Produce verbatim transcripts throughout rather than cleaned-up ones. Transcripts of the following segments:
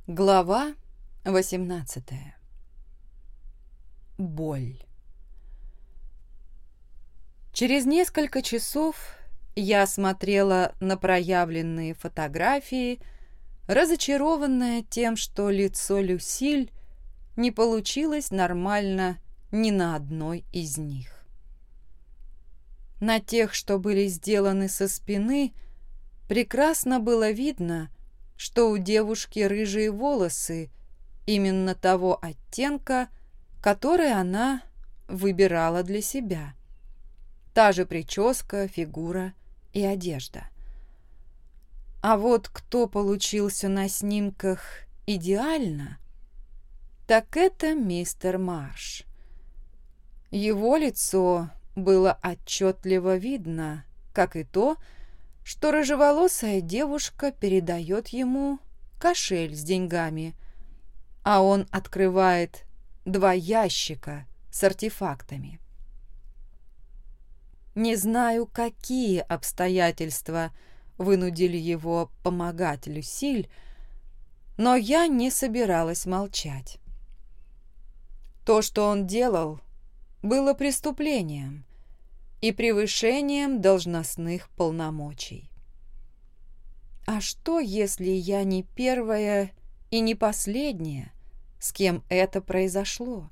Глава восемнадцатая. Боль. Через несколько часов я смотрела на проявленные фотографии, разочарованная тем, что лицо Люсиль не получилось нормально ни на одной из них. На тех, что были сделаны со спины, прекрасно было видно, что у девушки рыжие волосы именно того оттенка, который она выбирала для себя. Та же прическа, фигура и одежда. А вот кто получился на снимках идеально, так это мистер Марш. Его лицо было отчетливо видно, как и то, что рыжеволосая девушка передает ему кошель с деньгами, а он открывает два ящика с артефактами. Не знаю, какие обстоятельства вынудили его помогать Люсиль, но я не собиралась молчать. То, что он делал, было преступлением и превышением должностных полномочий. А что, если я не первая и не последняя, с кем это произошло?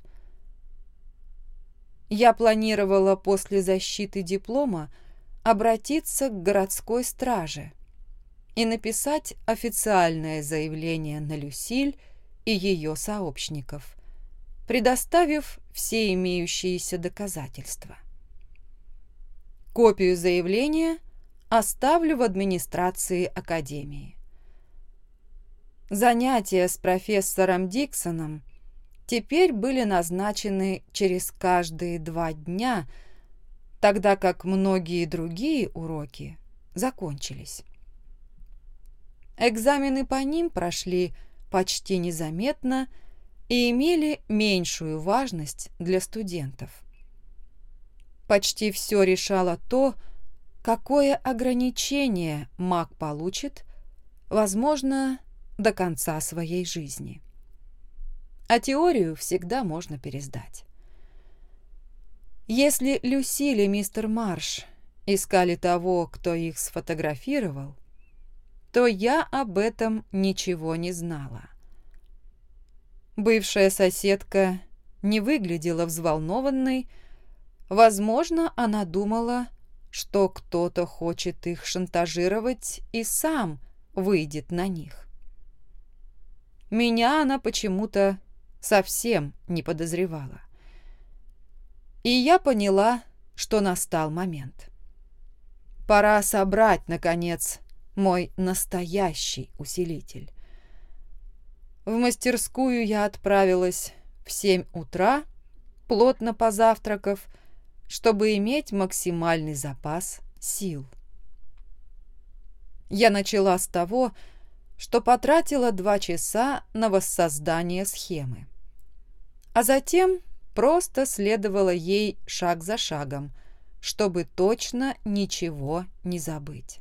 Я планировала после защиты диплома обратиться к городской страже и написать официальное заявление на Люсиль и ее сообщников, предоставив все имеющиеся доказательства. Копию заявления оставлю в администрации академии. Занятия с профессором Диксоном теперь были назначены через каждые два дня, тогда как многие другие уроки закончились. Экзамены по ним прошли почти незаметно и имели меньшую важность для студентов. Почти все решало то, какое ограничение маг получит, возможно, до конца своей жизни. А теорию всегда можно пересдать. Если Люсиль и мистер Марш искали того, кто их сфотографировал, то я об этом ничего не знала. Бывшая соседка не выглядела взволнованной. Возможно, она думала, что кто-то хочет их шантажировать и сам выйдет на них. Меня она почему-то совсем не подозревала. И я поняла, что настал момент. Пора собрать, наконец, мой настоящий усилитель. В мастерскую я отправилась в семь утра, плотно позавтракав, чтобы иметь максимальный запас сил. Я начала с того, что потратила два часа на воссоздание схемы, а затем просто следовала ей шаг за шагом, чтобы точно ничего не забыть.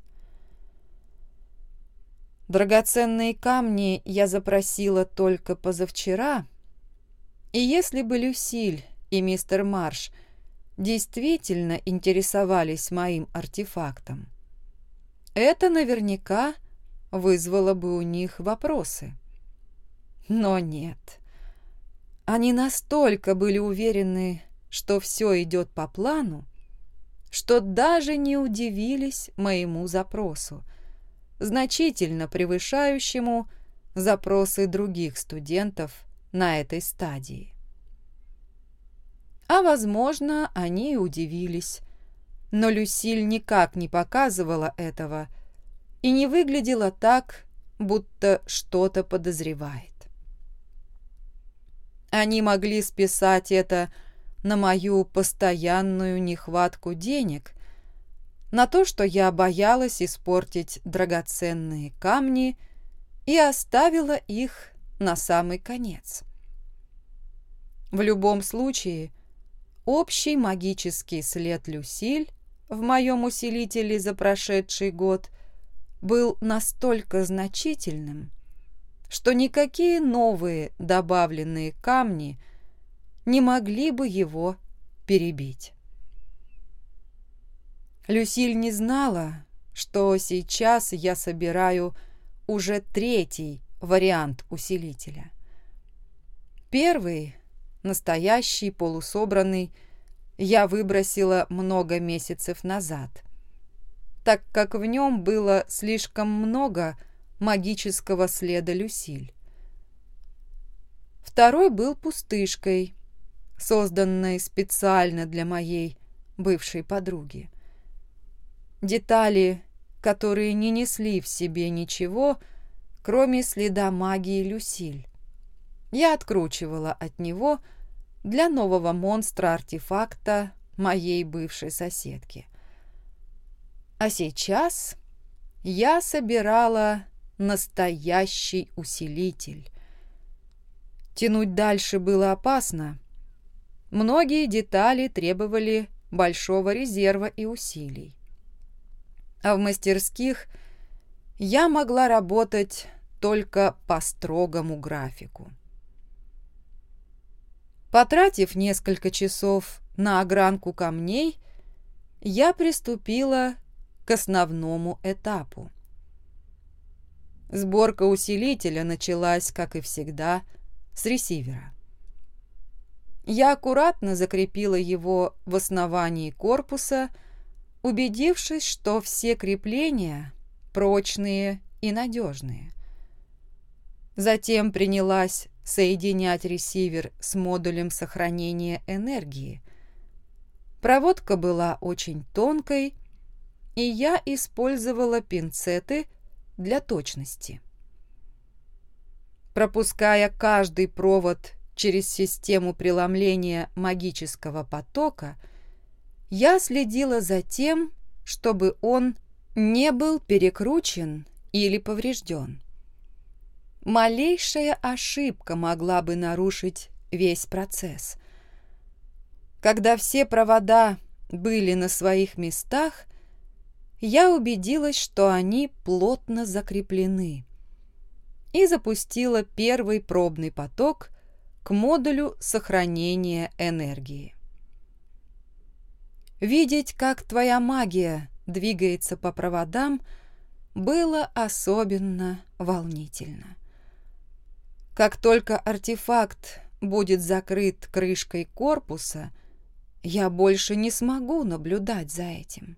Драгоценные камни я запросила только позавчера, и если бы Люсиль и мистер Марш действительно интересовались моим артефактом, это наверняка вызвало бы у них вопросы. Но нет. Они настолько были уверены, что все идет по плану, что даже не удивились моему запросу, значительно превышающему запросы других студентов на этой стадии. А, возможно, они и удивились, но Люсиль никак не показывала этого и не выглядела так, будто что-то подозревает. Они могли списать это на мою постоянную нехватку денег, на то, что я боялась испортить драгоценные камни и оставила их на самый конец. В любом случае, общий магический след Люсиль в моем усилителе за прошедший год был настолько значительным, что никакие новые добавленные камни не могли бы его перебить. Люсиль не знала, что сейчас я собираю уже третий вариант усилителя. Первый, настоящий, полусобранный, я выбросила много месяцев назад, так как в нем было слишком много магического следа Люсиль. Второй был пустышкой, созданной специально для моей бывшей подруги. Детали, которые не несли в себе ничего, кроме следа магии Люсиль, я откручивала от него для нового монстра-артефакта моей бывшей соседки. А сейчас я собирала настоящий усилитель. Тянуть дальше было опасно. Многие детали требовали большого резерва и усилий. А в мастерских я могла работать только по строгому графику. Потратив несколько часов на огранку камней, я приступила к основному этапу. Сборка усилителя началась, как и всегда, с ресивера. Я аккуратно закрепила его в основании корпуса, убедившись, что все крепления прочные и надежные. Затем принялась соединять ресивер с модулем сохранения энергии. Проводка была очень тонкой, и я использовала пинцеты для точности. Пропуская каждый провод через систему преломления магического потока, я следила за тем, чтобы он не был перекручен или поврежден. Малейшая ошибка могла бы нарушить весь процесс. Когда все провода были на своих местах, я убедилась, что они плотно закреплены, и запустила первый пробный поток к модулю сохранения энергии. Видеть, как твоя магия двигается по проводам, было особенно волнительно. Как только артефакт будет закрыт крышкой корпуса, я больше не смогу наблюдать за этим.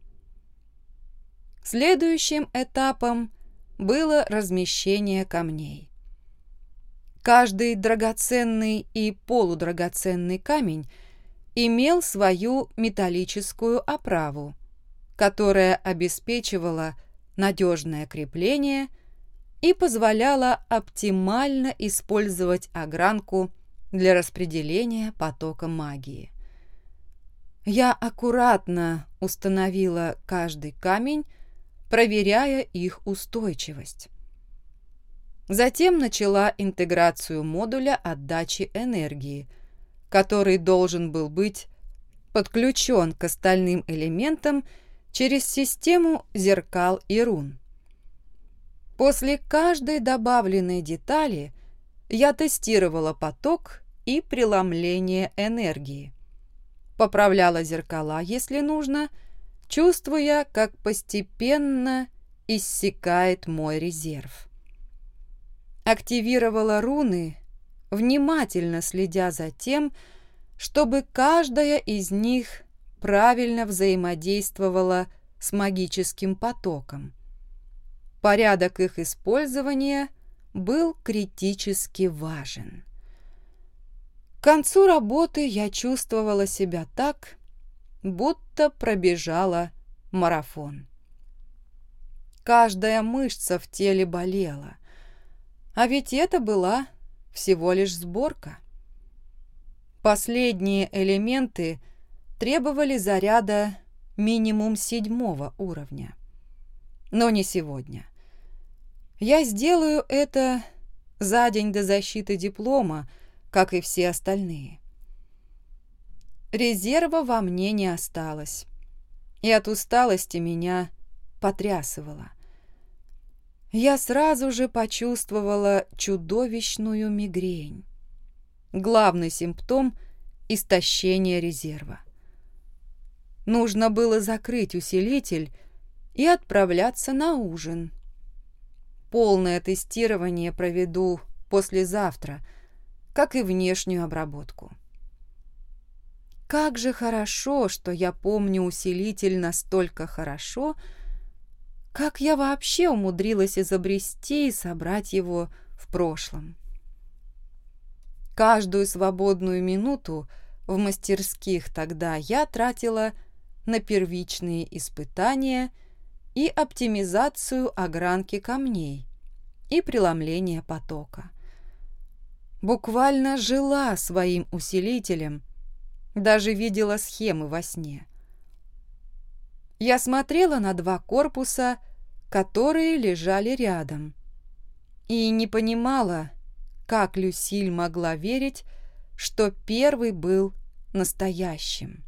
Следующим этапом было размещение камней. Каждый драгоценный и полудрагоценный камень имел свою металлическую оправу, которая обеспечивала надежное крепление и позволяла оптимально использовать огранку для распределения потока магии. Я аккуратно установила каждый камень, проверяя их устойчивость. Затем начала интеграцию модуля отдачи энергии, который должен был быть подключен к остальным элементам через систему зеркал и рун. После каждой добавленной детали я тестировала поток и преломление энергии, поправляла зеркала, если нужно, чувствуя, как постепенно иссякает мой резерв. Активировала руны, внимательно следя за тем, чтобы каждая из них правильно взаимодействовала с магическим потоком. Порядок их использования был критически важен. К концу работы я чувствовала себя так, будто пробежала марафон. Каждая мышца в теле болела, а ведь это была всего лишь сборка. Последние элементы требовали заряда минимум седьмого уровня. Но не сегодня. Я сделаю это за день до защиты диплома, как и все остальные. Резерва во мне не осталось, и от усталости меня потрясывало. я сразу же почувствовала чудовищную мигрень. Главный симптом – истощение резерва. Нужно было закрыть усилитель и отправляться на ужин. Полное тестирование проведу послезавтра, как и внешнюю обработку. Как же хорошо, что я помню усилитель настолько хорошо, как я вообще умудрилась изобрести и собрать его в прошлом. Каждую свободную минуту в мастерских тогда я тратила на первичные испытания и оптимизацию огранки камней и преломление потока. Буквально жила своим усилителем, даже видела схемы во сне. Я смотрела на два корпуса, которые лежали рядом, и не понимала, как Люсиль могла верить, что первый был настоящим.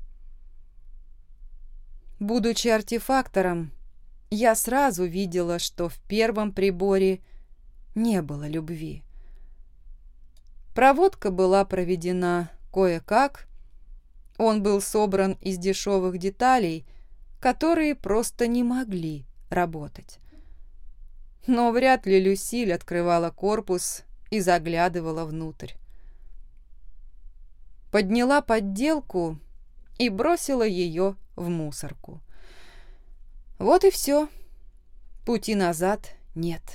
Будучи артефактором, я сразу видела, что в первом приборе не было любви. Проводка была проведена кое-как, он был собран из дешевых деталей, которые просто не могли работать. Но вряд ли Люсиль открывала корпус и заглядывала внутрь. Подняла подделку и бросила ее в мусорку. Вот и все. Пути назад нет.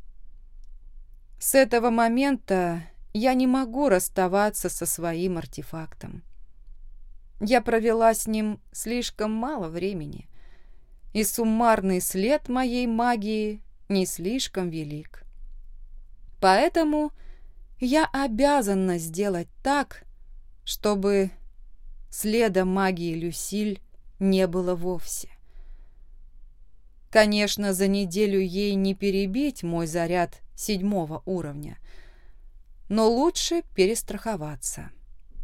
С этого момента я не могу расставаться со своим артефактом. Я провела с ним слишком мало времени, и суммарный след моей магии не слишком велик. Поэтому я обязана сделать так, чтобы следа магии Люсиль не было вовсе. Конечно, за неделю ей не перебить мой заряд седьмого уровня, но лучше перестраховаться.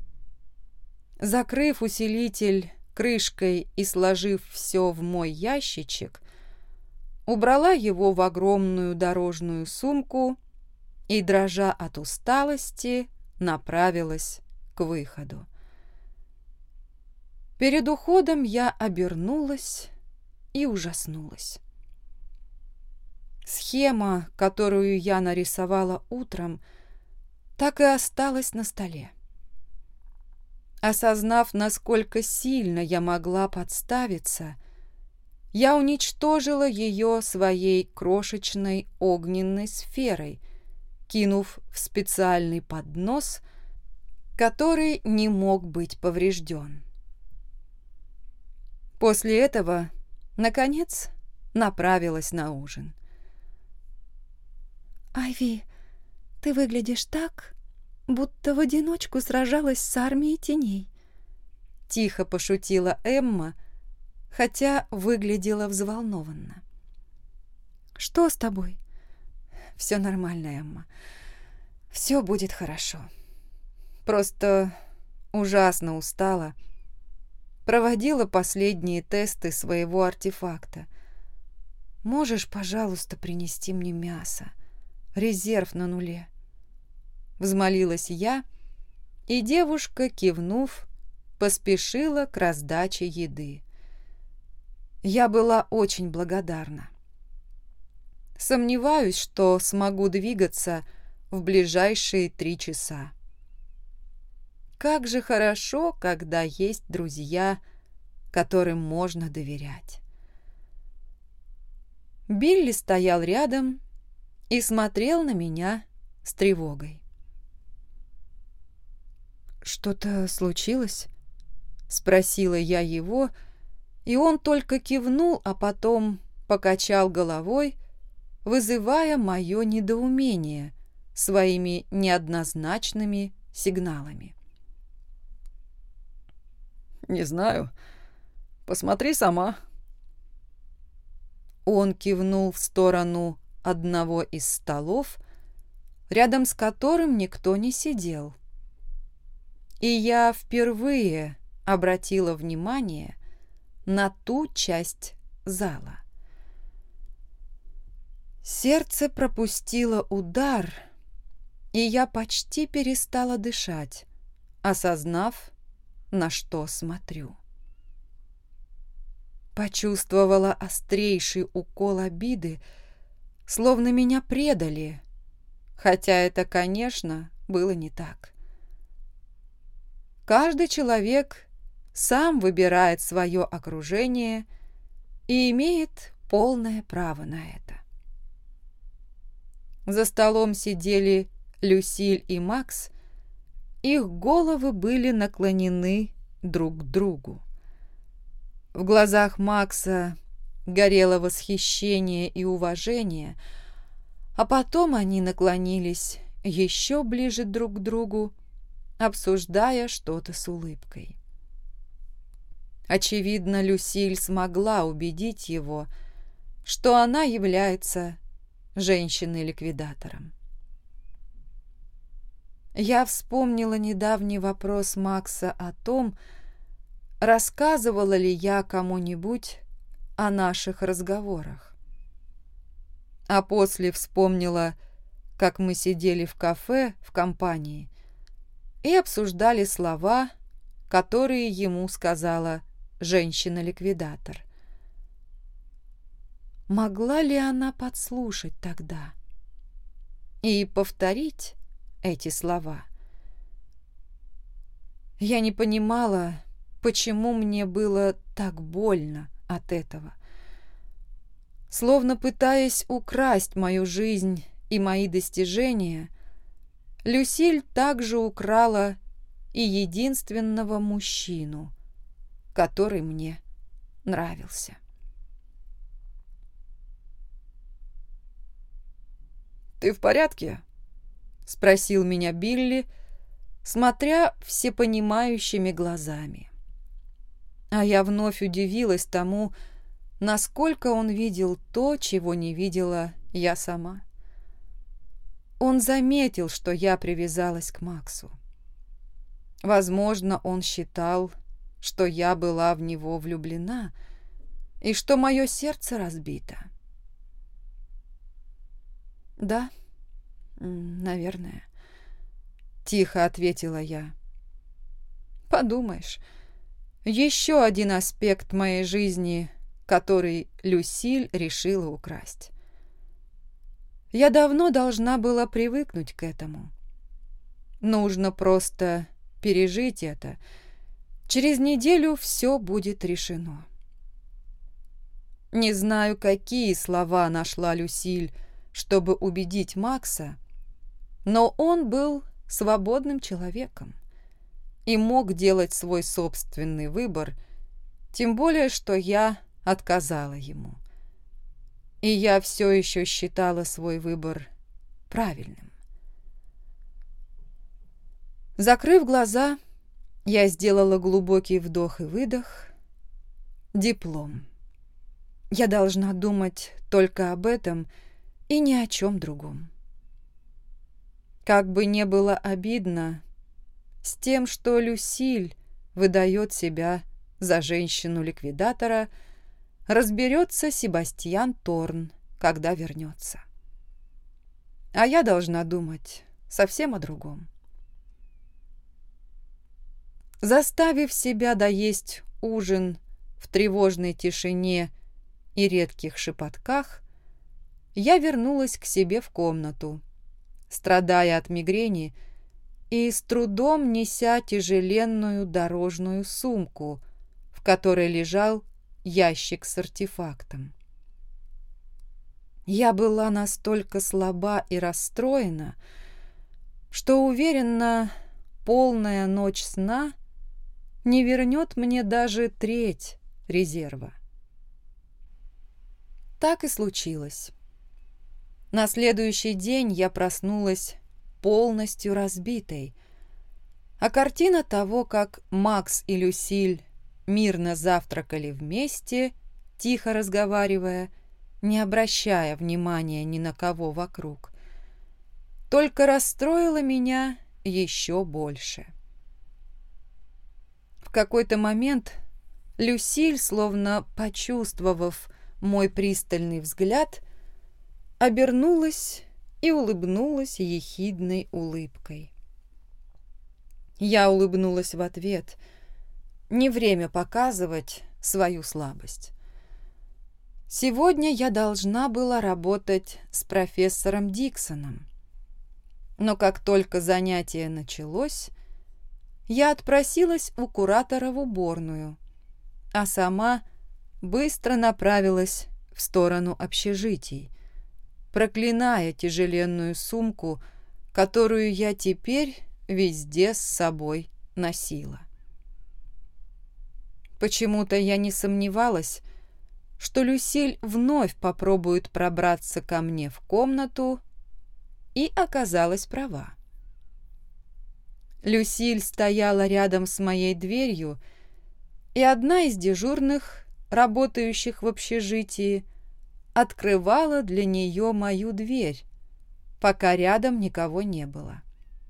Закрыв усилитель крышкой и сложив все в мой ящичек, убрала его в огромную дорожную сумку и, дрожа от усталости, направилась к выходу. Перед уходом я обернулась и ужаснулась. Схема, которую я нарисовала утром, так и осталась на столе. Осознав, насколько сильно я могла подставиться, я уничтожила ее своей крошечной огненной сферой, кинув в специальный поднос, который не мог быть поврежден. После этого, наконец, направилась на ужин. «Айви, ты выглядишь так, будто в одиночку сражалась с армией теней», — тихо пошутила Эмма, хотя выглядела взволнованно. «Что с тобой?» «Все нормально, Эмма. Все будет хорошо. Просто ужасно устала. Проводила последние тесты своего артефакта. Можешь, пожалуйста, принести мне мясо? Резерв на нуле». Взмолилась я, и девушка, кивнув, поспешила к раздаче еды. Я была очень благодарна. Сомневаюсь, что смогу двигаться в ближайшие три часа. Как же хорошо, когда есть друзья, которым можно доверять. Билли стоял рядом и смотрел на меня с тревогой. «Что-то случилось?» — спросила я его, и он только кивнул, а потом покачал головой, вызывая мое недоумение своими неоднозначными сигналами. «Не знаю. Посмотри сама». Он кивнул в сторону одного из столов, рядом с которым никто не сидел. И я впервые обратила внимание на ту часть зала. Сердце пропустило удар, и я почти перестала дышать, осознав, на что смотрю. Почувствовала острейший укол обиды, словно меня предали, хотя это, конечно, было не так. Каждый человек сам выбирает свое окружение и имеет полное право на это. За столом сидели Люсиль и Макс, их головы были наклонены друг к другу. В глазах Макса горело восхищение и уважение, а потом они наклонились еще ближе друг к другу, обсуждая что-то с улыбкой. Очевидно, Люсиль смогла убедить его, что она является женщиной-ликвидатором. Я вспомнила недавний вопрос Макса о том, рассказывала ли я кому-нибудь о наших разговорах. А после вспомнила, как мы сидели в кафе в компании и обсуждали слова, которые ему сказала женщина-ликвидатор. Могла ли она подслушать тогда и повторить эти слова? Я не понимала, почему мне было так больно от этого. Словно пытаясь украсть мою жизнь и мои достижения, Люсиль также украла и единственного мужчину, который мне нравился. «Ты в порядке?» — спросил меня Билли, смотря всепонимающими глазами. А я вновь удивилась тому, насколько он видел то, чего не видела я сама. Он заметил, что я привязалась к Максу. Возможно, он считал, что я была в него влюблена и что мое сердце разбито. «Да, наверное», — тихо ответила я. «Подумаешь, еще один аспект моей жизни, который Люсиль решила украсть. Я давно должна была привыкнуть к этому. Нужно просто пережить это. Через неделю все будет решено». Не знаю, какие слова нашла Люсиль, чтобы убедить Макса, но он был свободным человеком и мог делать свой собственный выбор, тем более, что я отказала ему. И я все еще считала свой выбор правильным. Закрыв глаза, я сделала глубокий вдох и выдох. Диплом. Я должна думать только об этом и ни о чем другом. Как бы не было обидно с тем, что Люсиль выдает себя за женщину-ликвидатора, разберется Себастьян Торн, когда вернется. А я должна думать совсем о другом. Заставив себя доесть ужин в тревожной тишине и редких шепотках, я вернулась к себе в комнату, страдая от мигрени и с трудом неся тяжеленную дорожную сумку, в которой лежал ящик с артефактом. Я была настолько слаба и расстроена, что уверена, полная ночь сна не вернет мне даже треть резерва. Так и случилось. На следующий день я проснулась полностью разбитой, а картина того, как Макс и Люсиль мирно завтракали вместе, тихо разговаривая, не обращая внимания ни на кого вокруг, только расстроила меня еще больше. В какой-то момент Люсиль, словно почувствовав мой пристальный взгляд, обернулась и улыбнулась ехидной улыбкой. Я улыбнулась в ответ. Не время показывать свою слабость. Сегодня я должна была работать с профессором Диксоном. Но как только занятие началось, я отпросилась у куратора в уборную, а сама быстро направилась в сторону общежитий, проклиная тяжеленную сумку, которую я теперь везде с собой носила. Почему-то я не сомневалась, что Люсиль вновь попробует пробраться ко мне в комнату, и оказалась права. Люсиль стояла рядом с моей дверью, и одна из дежурных, работающих в общежитии, открывала для нее мою дверь, пока рядом никого не было.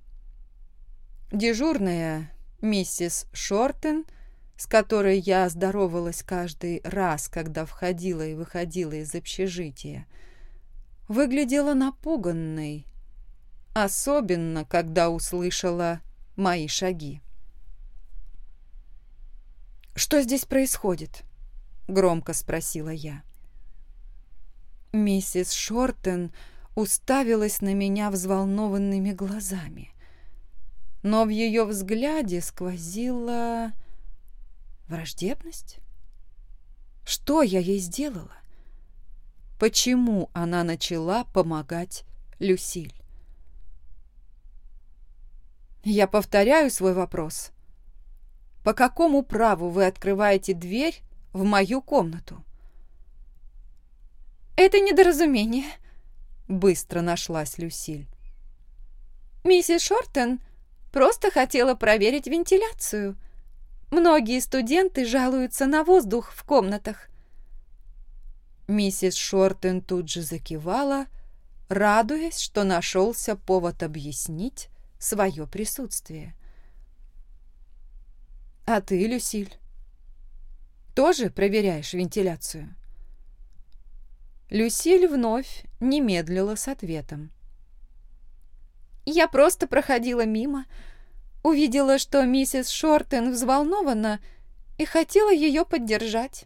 Дежурная, миссис Шортен, с которой я здоровалась каждый раз, когда входила и выходила из общежития, выглядела напуганной, особенно когда услышала мои шаги. «Что здесь происходит?» — громко спросила я. Миссис Шортен уставилась на меня взволнованными глазами, но в ее взгляде сквозила враждебность. Что я ей сделала? Почему она начала помогать Люсиль? Я повторяю свой вопрос. По какому праву вы открываете дверь в мою комнату? «Это недоразумение», — быстро нашлась Люсиль. «Миссис Шортен просто хотела проверить вентиляцию. Многие студенты жалуются на воздух в комнатах». Миссис Шортен тут же закивала, радуясь, что нашелся повод объяснить свое присутствие. «А ты, Люсиль, тоже проверяешь вентиляцию?» Люсиль вновь не медлила с ответом. «Я просто проходила мимо, увидела, что миссис Шортен взволнована, и хотела ее поддержать».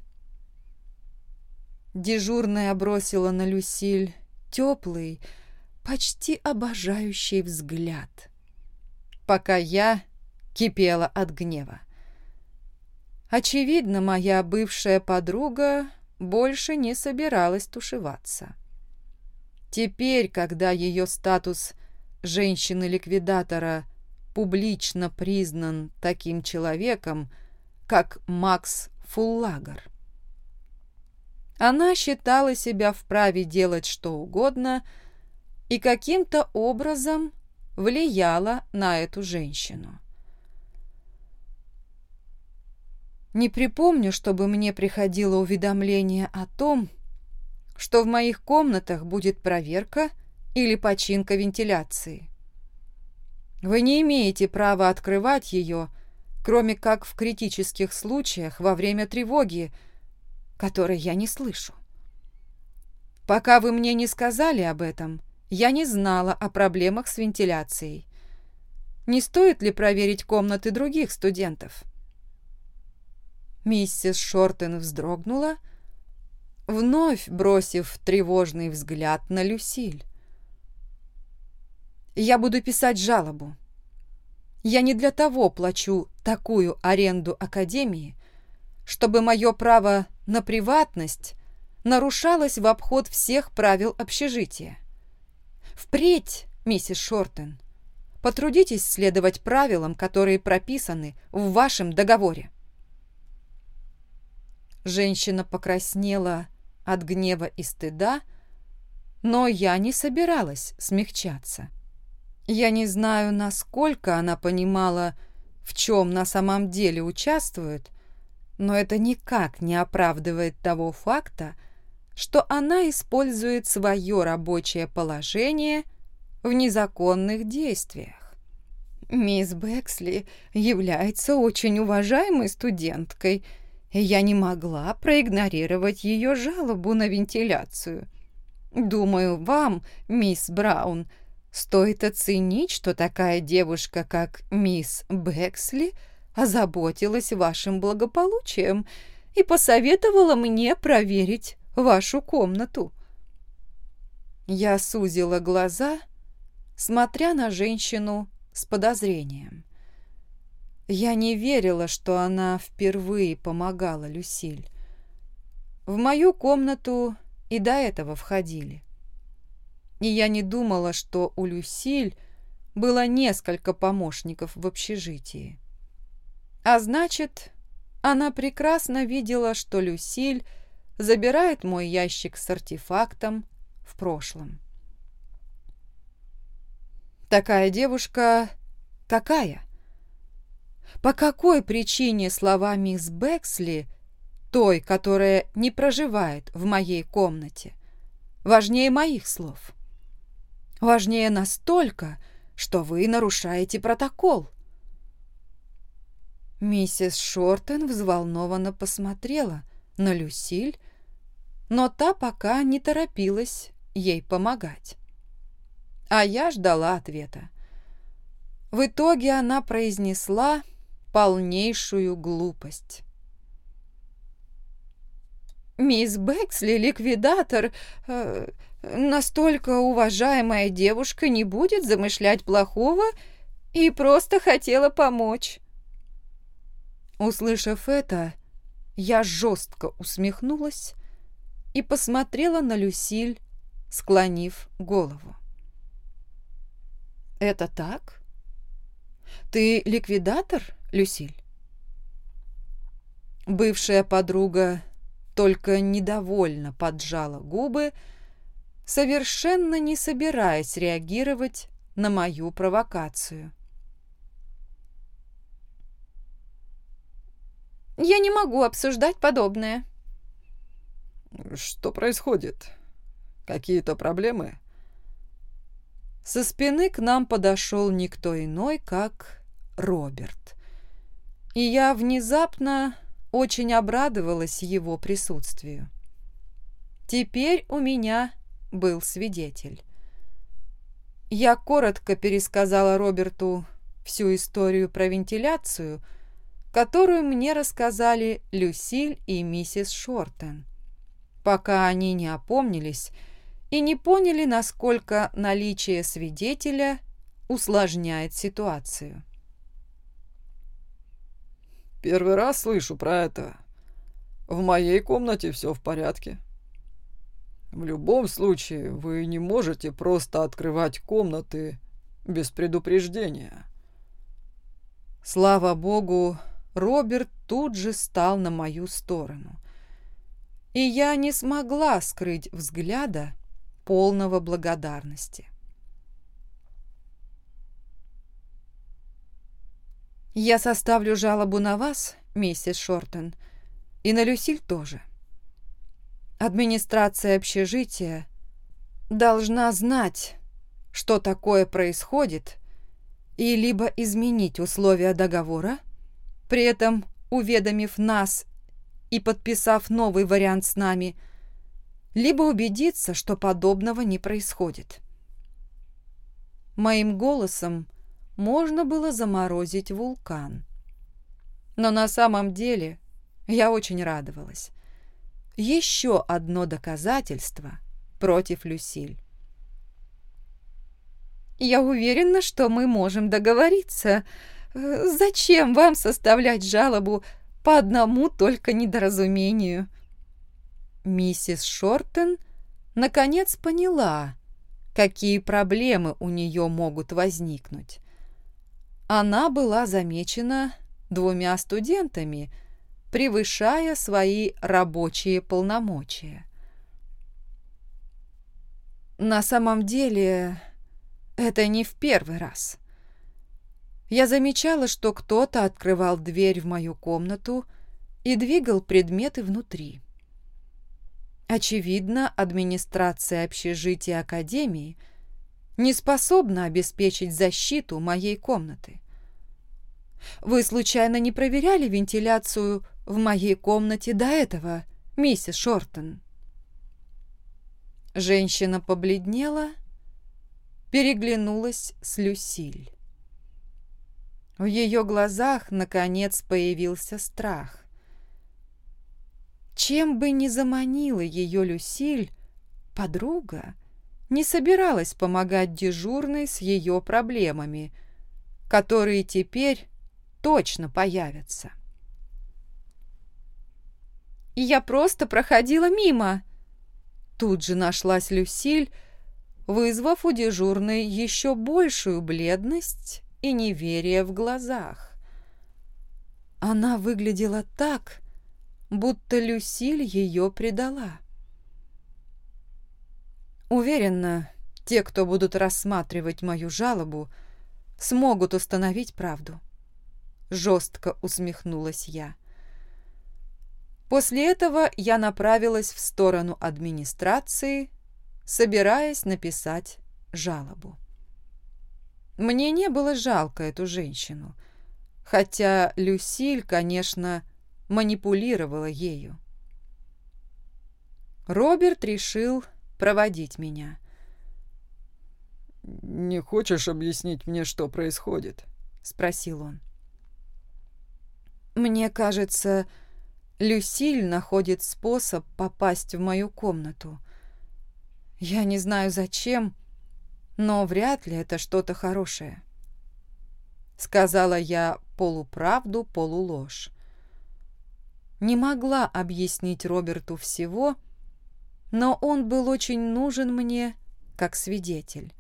Дежурная бросила на Люсиль теплый, почти обожающий взгляд, пока я кипела от гнева. Очевидно, моя бывшая подруга больше не собиралась тушеваться. Теперь, когда ее статус женщины-ликвидатора публично признан таким человеком, как Макс Фуллагер, она считала себя вправе делать что угодно и каким-то образом влияла на эту женщину. Не припомню, чтобы мне приходило уведомление о том, что в моих комнатах будет проверка или починка вентиляции. Вы не имеете права открывать ее, кроме как в критических случаях во время тревоги, которой я не слышу. Пока вы мне не сказали об этом, я не знала о проблемах с вентиляцией. Не стоит ли проверить комнаты других студентов?» Миссис Шортен вздрогнула, вновь бросив тревожный взгляд на Люсиль. «Я буду писать жалобу. Я не для того плачу такую аренду академии, чтобы мое право на приватность нарушалось в обход всех правил общежития. Впредь, миссис Шортен, потрудитесь следовать правилам, которые прописаны в вашем договоре». Женщина покраснела от гнева и стыда, но я не собиралась смягчаться. Я не знаю, насколько она понимала, в чем на самом деле участвует, но это никак не оправдывает того факта, что она использует свое рабочее положение в незаконных действиях. «Мисс Бэксли является очень уважаемой студенткой, и я не могла проигнорировать ее жалобу на вентиляцию. Думаю, вам, мисс Браун, стоит оценить, что такая девушка, как мисс Бэксли, озаботилась вашим благополучием и посоветовала мне проверить вашу комнату». Я сузила глаза, смотря на женщину с подозрением. Я не верила, что она впервые помогала Люсиль. В мою комнату и до этого входили. И я не думала, что у Люсиль было несколько помощников в общежитии. А значит, она прекрасно видела, что Люсиль забирает мой ящик с артефактом в прошлом. Такая девушка какая? По какой причине слова мисс Бэксли, той, которая не проживает в моей комнате, важнее моих слов? Важнее настолько, что вы нарушаете протокол. Миссис Шортен взволнованно посмотрела на Люсиль, но та пока не торопилась ей помогать. А я ждала ответа. В итоге она произнесла полнейшую глупость. «Мисс Бэксли, ликвидатор, э, настолько уважаемая девушка не будет замышлять плохого и просто хотела помочь». Услышав это, я жестко усмехнулась и посмотрела на Люсиль, склонив голову. «Это так? Ты ликвидатор, Люсиль?» Бывшая подруга только недовольно поджала губы, совершенно не собираясь реагировать на мою провокацию. «Я не могу обсуждать подобное». «Что происходит? Какие-то проблемы?» Со спины к нам подошел никто иной, как Роберт. И я внезапно очень обрадовалась его присутствию. Теперь у меня был свидетель. Я коротко пересказала Роберту всю историю про вентиляцию, которую мне рассказали Люсиль и миссис Шортен, пока они не опомнились и не поняли, насколько наличие свидетеля усложняет ситуацию. «Первый раз слышу про это. В моей комнате все в порядке. В любом случае, вы не можете просто открывать комнаты без предупреждения». Слава богу, Роберт тут же стал на мою сторону, и я не смогла скрыть взгляда, полного благодарности. «Я составлю жалобу на вас, миссис Шортен, и на Люсиль тоже. Администрация общежития должна знать, что такое происходит, и либо изменить условия договора, при этом уведомив нас и подписав новый вариант с нами, либо убедиться, что подобного не происходит». Моим голосом можно было заморозить вулкан. Но на самом деле я очень радовалась. Еще одно доказательство против Люсиль. «Я уверена, что мы можем договориться. Зачем вам составлять жалобу по одному только недоразумению?» Миссис Шортен наконец поняла, какие проблемы у нее могут возникнуть. Она была замечена двумя студентами, превышая свои рабочие полномочия. На самом деле, это не в первый раз. Я замечала, что кто-то открывал дверь в мою комнату и двигал предметы внутри. Очевидно, администрация общежития академии не способна обеспечить защиту моей комнаты. Вы случайно не проверяли вентиляцию в моей комнате до этого, миссис Шортен? Женщина побледнела, переглянулась с Люсиль. В ее глазах, наконец, появился страх. Чем бы ни заманила ее Люсиль, подруга не собиралась помогать дежурной с ее проблемами, которые теперь точно появятся. «Я просто проходила мимо!» Тут же нашлась Люсиль, вызвав у дежурной еще большую бледность и неверие в глазах. Она выглядела так, будто Люсиль ее предала. Уверена, те, кто будут рассматривать мою жалобу, смогут установить правду. Жестко усмехнулась я. После этого я направилась в сторону администрации, собираясь написать жалобу. Мне не было жалко эту женщину, хотя Люсиль, конечно, манипулировала ею. Роберт решил проводить меня. «Не хочешь объяснить мне, что происходит?» — спросил он. «Мне кажется, Люсиль находит способ попасть в мою комнату. Я не знаю зачем, но вряд ли это что-то хорошее», — сказала я полуправду, полуложь. Не могла объяснить Роберту всего, но он был очень нужен мне как свидетель.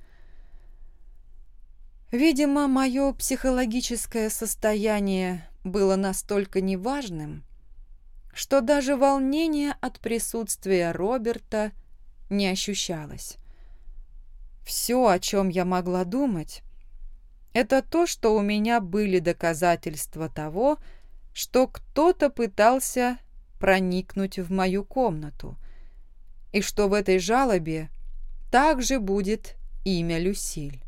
Видимо, мое психологическое состояние было настолько неважным, что даже волнение от присутствия Роберта не ощущалось. Все, о чем я могла думать, это то, что у меня были доказательства того, что кто-то пытался проникнуть в мою комнату, и что в этой жалобе также будет имя Люсиль.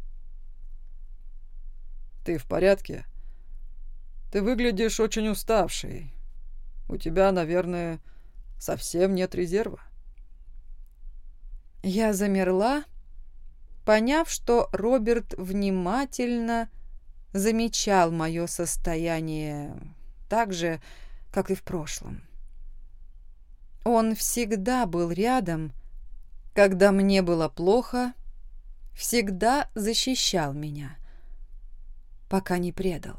«Ты в порядке? Ты выглядишь очень уставшей. У тебя, наверное, совсем нет резерва». Я замерла, поняв, что Роберт внимательно замечал мое состояние так же, как и в прошлом. Он всегда был рядом, когда мне было плохо, всегда защищал меня, пока не предал.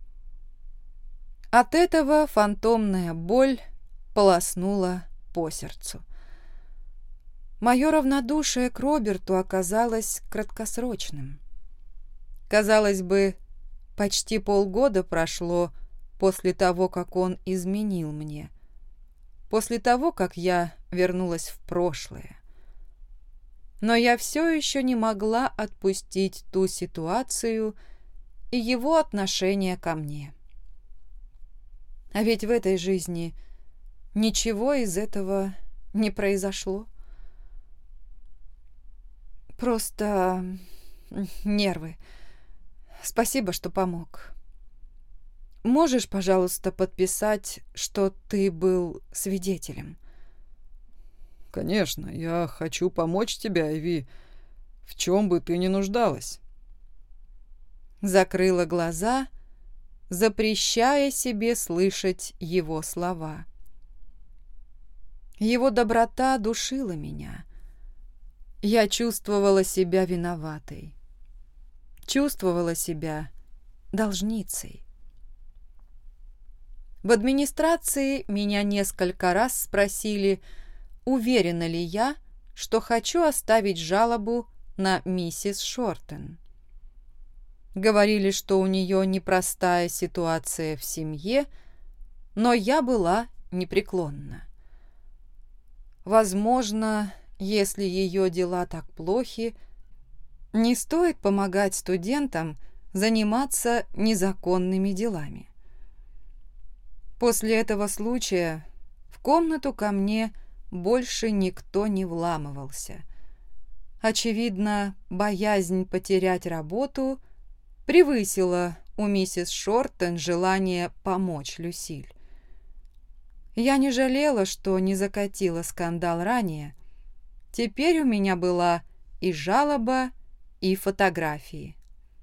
От этого фантомная боль полоснула по сердцу. Мое равнодушие к Роберту оказалось краткосрочным. Казалось бы, почти полгода прошло после того, как он изменил мне, после того, как я вернулась в прошлое. Но я все еще не могла отпустить ту ситуацию и его отношение ко мне. А ведь в этой жизни ничего из этого не произошло. Просто нервы. Спасибо, что помог. Можешь, пожалуйста, подписать, что ты был свидетелем? «Конечно, я хочу помочь тебе, Айви, в чем бы ты ни нуждалась». Закрыла глаза, запрещая себе слышать его слова. Его доброта душила меня. Я чувствовала себя виноватой. Чувствовала себя должницей. В администрации меня несколько раз спросили, уверена ли я, что хочу оставить жалобу на миссис Шортен. Говорили, что у нее непростая ситуация в семье, но я была непреклонна. Возможно, если ее дела так плохи, не стоит помогать студентам заниматься незаконными делами. После этого случая в комнату ко мне больше никто не вламывался. Очевидно, боязнь потерять работу превысила у миссис Шортен желание помочь Люсиль. Я не жалела, что не закатила скандал ранее, Теперь у меня была и жалоба, и фотографии.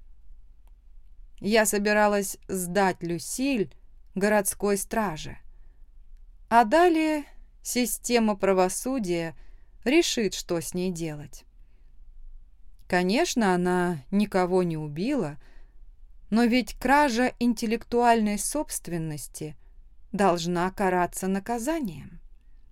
Я собиралась сдать Люсиль городской страже. А далее система правосудия решит, что с ней делать. Конечно, она никого не убила, но ведь кража интеллектуальной собственности должна караться наказанием.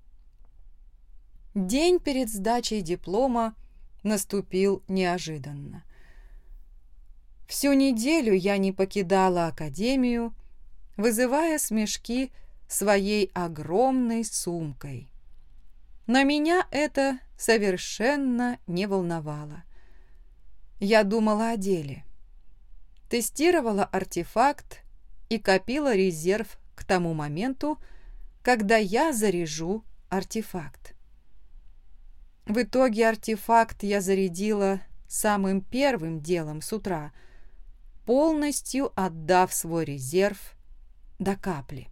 День перед сдачей диплома наступил неожиданно. Всю неделю я не покидала академию, вызывая смешки своей огромной сумкой. Но меня это совершенно не волновало. Я думала о деле, тестировала артефакт и копила резерв к тому моменту, когда я заряжу артефакт. В итоге артефакт я зарядила самым первым делом с утра, полностью отдав свой резерв до капли.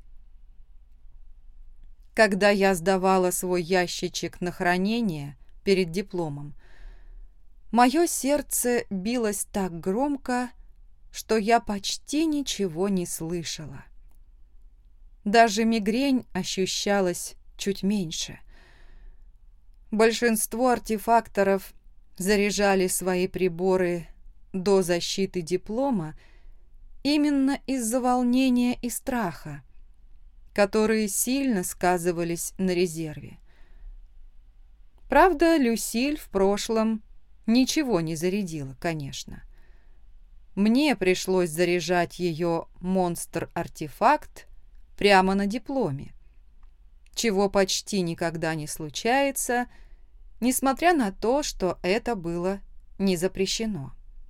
Когда я сдавала свой ящичек на хранение перед дипломом, мое сердце билось так громко, что я почти ничего не слышала. Даже мигрень ощущалась чуть меньше. Большинство артефакторов заряжали свои приборы до защиты диплома именно из-за волнения и страха, которые сильно сказывались на резерве. Правда, Люсиль в прошлом ничего не зарядила, конечно. Мне пришлось заряжать ее монстр-артефакт прямо на дипломе, чего почти никогда не случается, несмотря на то, что это было не запрещено.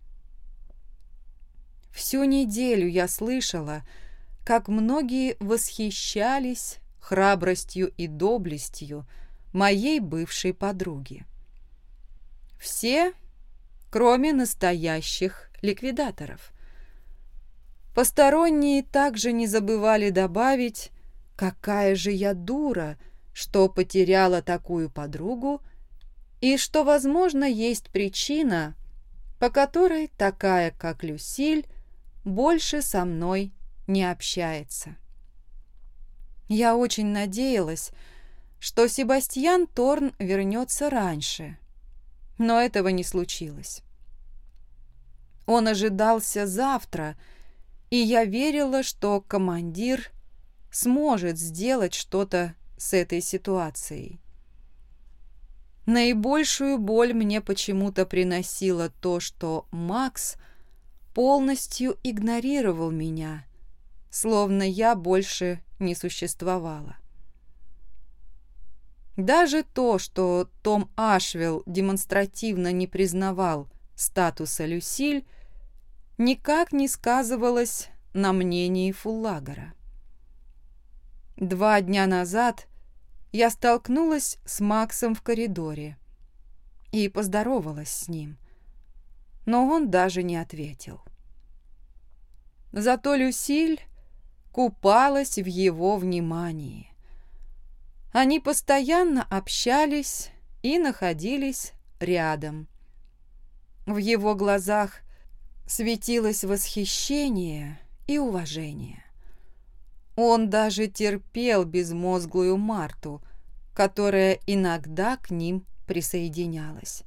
Всю неделю я слышала, как многие восхищались храбростью и доблестью моей бывшей подруги. Все, кроме настоящих ликвидаторов. Посторонние также не забывали добавить, какая же я дура, что потеряла такую подругу, и что, возможно, есть причина, по которой такая, как Люсиль, больше со мной не общается. Я очень надеялась, что Себастьян Торн вернется раньше, но этого не случилось. Он ожидался завтра, и я верила, что командир сможет сделать что-то с этой ситуацией. Наибольшую боль мне почему-то приносило то, что Макс полностью игнорировал меня, словно я больше не существовала. Даже то, что Том Ашвилл демонстративно не признавал статуса Люсиль, никак не сказывалось на мнении Фуллагера. Два дня назад я столкнулась с Максом в коридоре и поздоровалась с ним, но он даже не ответил. Зато Люсиль купалась в его внимании. Они постоянно общались и находились рядом. В его глазах светилось восхищение и уважение. Он даже терпел безмозглую Марту, которая иногда к ним присоединялась.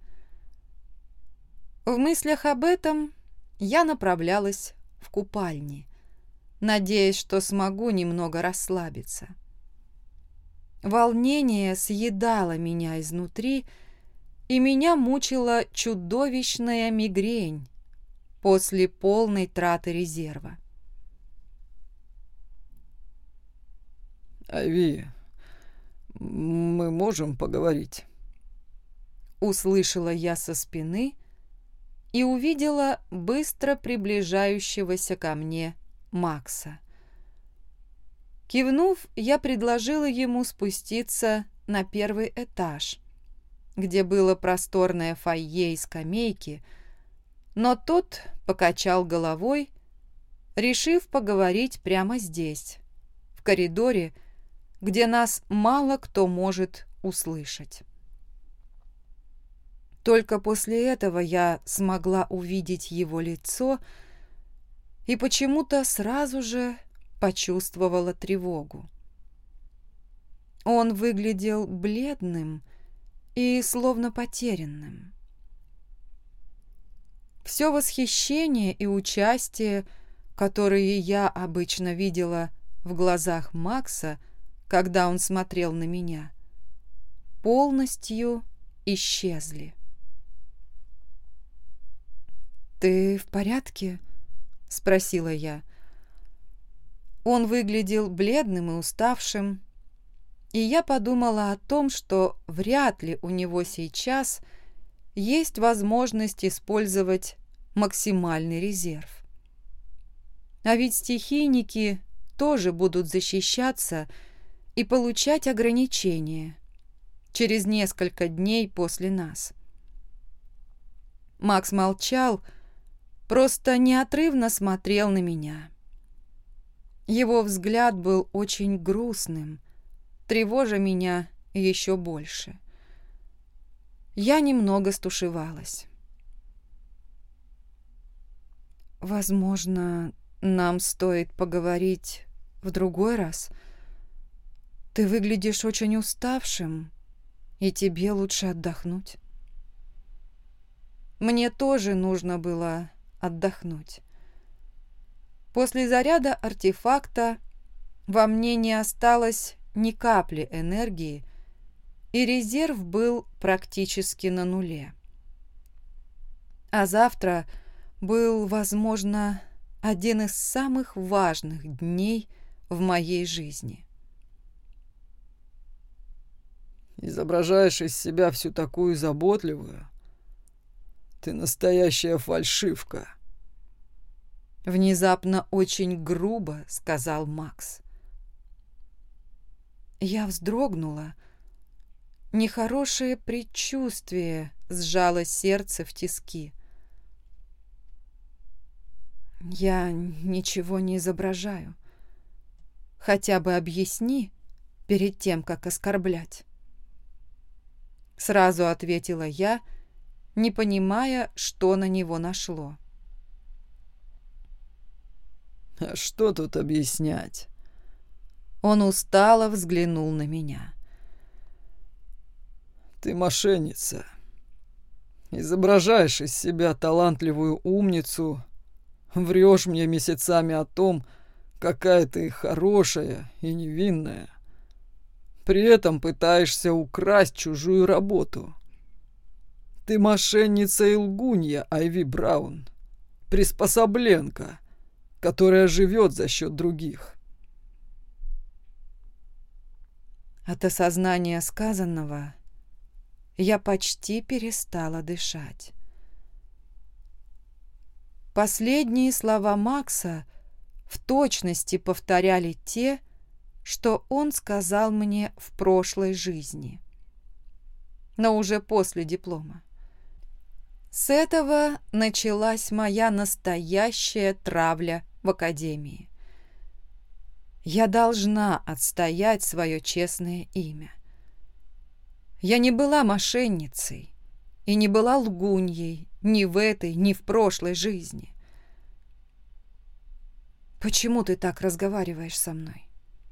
В мыслях об этом я направлялась в купальни, надеясь, что смогу немного расслабиться. Волнение съедало меня изнутри, и меня мучила чудовищная мигрень после полной траты резерва. «Айви, мы можем поговорить?» Услышала я со спины и увидела быстро приближающегося ко мне Макса. Кивнув, я предложила ему спуститься на первый этаж, где было просторное фойе и скамейки, но тот покачал головой, решив поговорить прямо здесь, в коридоре, где нас мало кто может услышать. Только после этого я смогла увидеть его лицо и почему-то сразу же почувствовала тревогу. Он выглядел бледным и словно потерянным. Все восхищение и участие, которые я обычно видела в глазах Макса, когда он смотрел на меня, полностью исчезли. «Ты в порядке?» — спросила я. Он выглядел бледным и уставшим, и я подумала о том, что вряд ли у него сейчас есть возможность использовать максимальный резерв. А ведь стихийники тоже будут защищаться и получать ограничения через несколько дней после нас. Макс молчал, просто неотрывно смотрел на меня. Его взгляд был очень грустным, тревожа меня еще больше. Я немного стушевалась. «Возможно, нам стоит поговорить в другой раз. Ты выглядишь очень уставшим, и тебе лучше отдохнуть». Мне тоже нужно было отдохнуть. После заряда артефакта во мне не осталось ни капли энергии, и резерв был практически на нуле. А завтра был, возможно, один из самых важных дней в моей жизни. Изображаешь из себя всю такую заботливую. Ты настоящая фальшивка. Внезапно очень грубо сказал Макс. Я вздрогнула. Нехорошее предчувствие сжало сердце в тиски. Я ничего не изображаю. Хотя бы объясни перед тем, как оскорблять. Сразу ответила я, не понимая, что на него нашло. А что тут объяснять? Он устало взглянул на меня. Ты мошенница. Изображаешь из себя талантливую умницу, врешь мне месяцами о том, какая ты хорошая и невинная. При этом пытаешься украсть чужую работу. Ты мошенница и лгунья, Айви Браун. Приспособленка, которая живет за счет других. От осознания сказанного я почти перестала дышать. Последние слова Макса в точности повторяли те, что он сказал мне в прошлой жизни, но уже после диплома. С этого началась моя настоящая травля в академии. Я должна отстоять свое честное имя. Я не была мошенницей и не была лгуньей ни в этой, ни в прошлой жизни. Почему ты так разговариваешь со мной?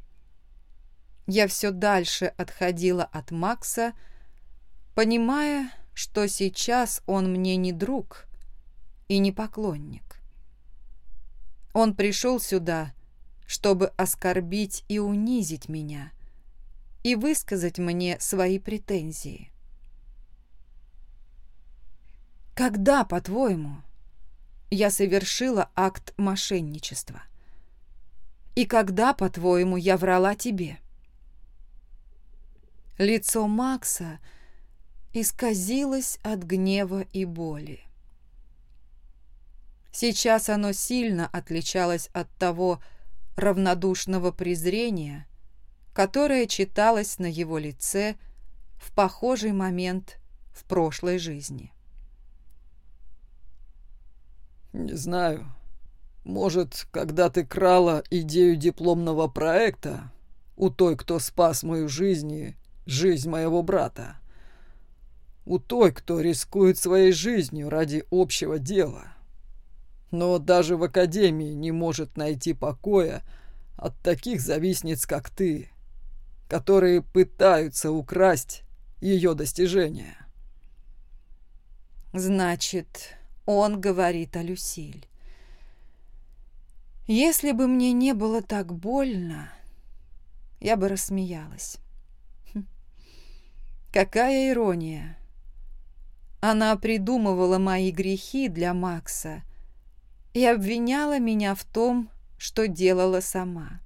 Я все дальше отходила от Макса, понимая, что сейчас он мне не друг и не поклонник. Он пришел сюда, чтобы оскорбить и унизить меня и высказать мне свои претензии. Когда, по-твоему, я совершила акт мошенничества? И когда, по-твоему, я врала тебе? Лицо Макса исказилось от гнева и боли. Сейчас оно сильно отличалось от того равнодушного презрения, которое читалось на его лице в похожий момент в прошлой жизни. Не знаю. Может, когда ты крала идею дипломного проекта у той, кто спас мою жизнь и жизнь моего брата, у той, кто рискует своей жизнью ради общего дела. Но даже в академии не может найти покоя от таких завистниц, как ты, которые пытаются украсть ее достижения. Значит, он говорит о Люсиль. Если бы мне не было так больно, я бы рассмеялась. Хм. Какая ирония. Она придумывала мои грехи для Макса и обвиняла меня в том, что делала сама.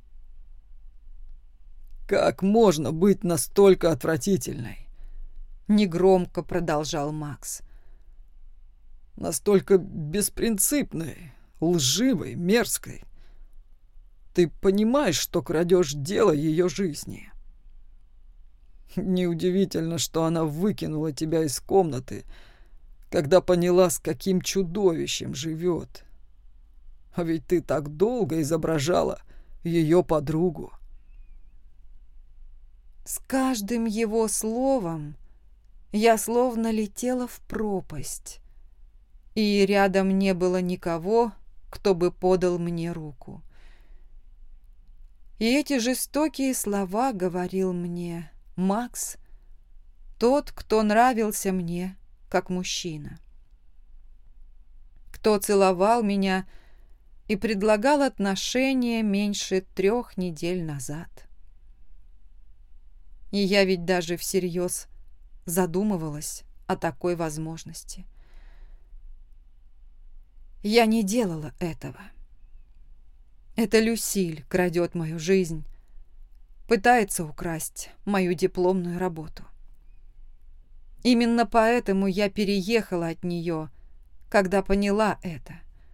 «Как можно быть настолько отвратительной?» Негромко продолжал Макс. «Настолько беспринципной, лживой, мерзкой. Ты понимаешь, что крадешь дело ее жизни. Неудивительно, что она выкинула тебя из комнаты, когда поняла, с каким чудовищем живет. А ведь ты так долго изображала ее подругу». С каждым его словом я словно летела в пропасть, и рядом не было никого, кто бы подал мне руку. И эти жестокие слова говорил мне Макс, тот, кто нравился мне как мужчина, кто целовал меня и предлагал отношения меньше трех недель назад. И я ведь даже всерьез задумывалась о такой возможности. Я не делала этого. Это Люсиль крадет мою жизнь, пытается украсть мою дипломную работу. Именно поэтому я переехала от нее, когда поняла это.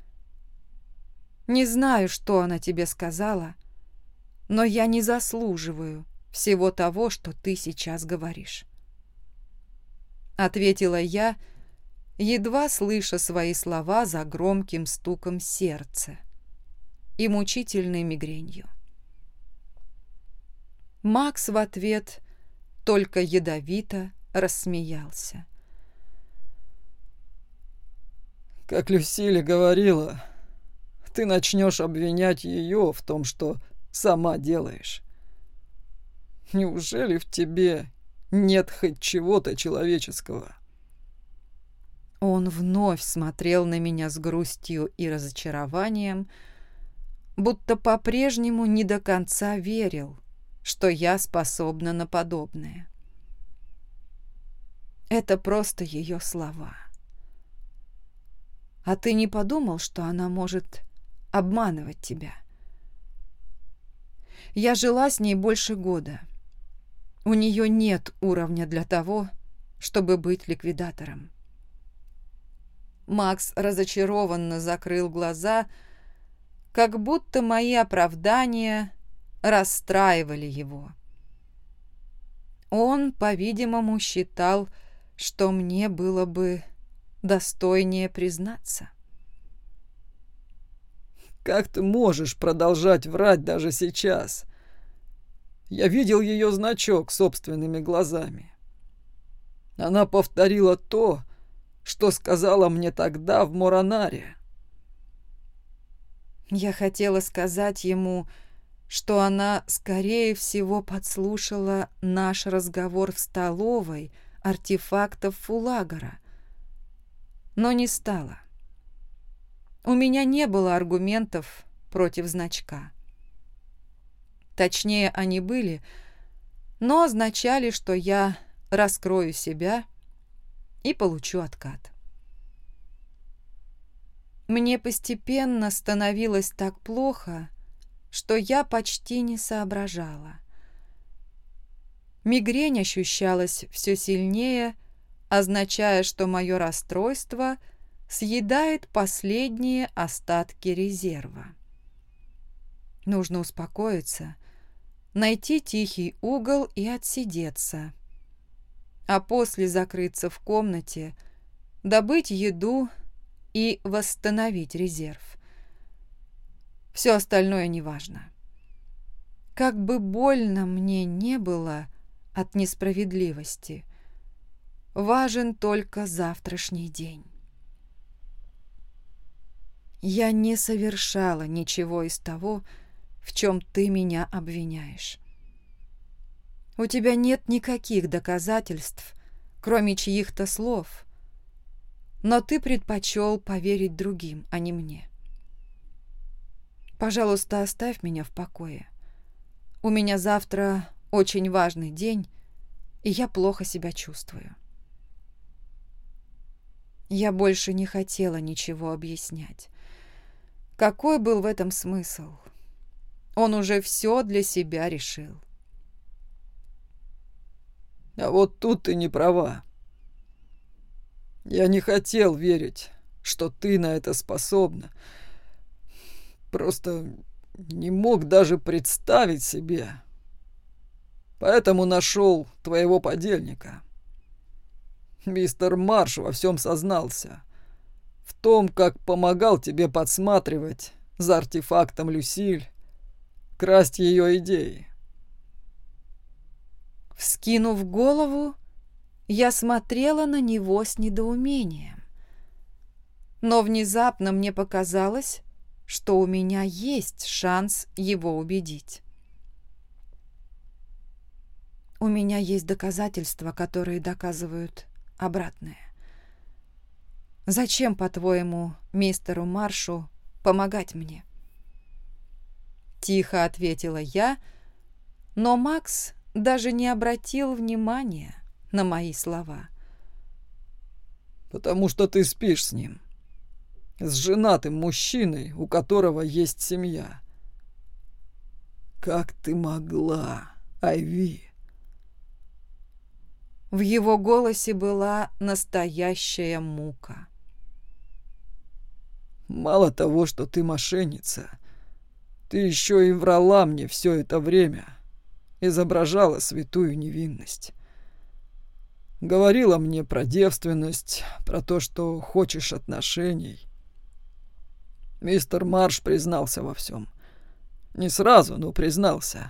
Не знаю, что она тебе сказала, но я не заслуживаю всего того, что ты сейчас говоришь. Ответила я, едва слыша свои слова за громким стуком сердца и мучительной мигренью. Макс в ответ только ядовито рассмеялся. «Как Люсиль говорила, ты начнешь обвинять ее в том, что сама делаешь. Неужели в тебе нет хоть чего-то человеческого?» Он вновь смотрел на меня с грустью и разочарованием, будто по-прежнему не до конца верил, что я способна на подобное. Это просто ее слова. А ты не подумал, что она может обманывать тебя? Я жила с ней больше года. У нее нет уровня для того, чтобы быть ликвидатором. Макс разочарованно закрыл глаза, как будто мои оправдания расстраивали его. Он, по-видимому, считал, что мне было бы достойнее признаться. «Как ты можешь продолжать врать даже сейчас? Я видел ее значок собственными глазами. Она повторила то, что сказала мне тогда в Моранаре». Я хотела сказать ему, что она, скорее всего, подслушала наш разговор в столовой артефактов Фулагора, но не стала. У меня не было аргументов против значка. Точнее, они были, но означали, что я раскрою себя и получу откат. Мне постепенно становилось так плохо, что я почти не соображала. Мигрень ощущалась все сильнее, означая, что мое расстройство съедает последние остатки резерва. Нужно успокоиться, найти тихий угол и отсидеться, а после закрыться в комнате, добыть еду и восстановить резерв. Все остальное неважно. Как бы больно мне не было от несправедливости, важен только завтрашний день. Я не совершала ничего из того, в чем ты меня обвиняешь. У тебя нет никаких доказательств, кроме чьих-то слов, но ты предпочел поверить другим, а не мне. Пожалуйста, оставь меня в покое. У меня завтра очень важный день, и я плохо себя чувствую. Я больше не хотела ничего объяснять. Какой был в этом смысл? Он уже все для себя решил. А вот тут ты не права. Я не хотел верить, что ты на это способна. Просто не мог даже представить себе. Поэтому нашел твоего подельника. Мистер Марш во всем сознался. В том, как помогал тебе подсматривать за артефактом Люсиль, красть ее идеи. Вскинув голову, я смотрела на него с недоумением. Но внезапно мне показалось, что у меня есть шанс его убедить. У меня есть доказательства, которые доказывают обратное. Зачем, по-твоему, мистеру Маршу помогать мне? Тихо ответила я, но Макс даже не обратил внимания на мои слова. Потому что ты спишь с ним. С женатым мужчиной, у которого есть семья. Как ты могла, Айви? В его голосе была настоящая мука. Мало того, что ты мошенница, ты еще и врала мне все это время, изображала святую невинность. Говорила мне про девственность, про то, что хочешь отношений. Мистер Марш признался во всем. Не сразу, но признался.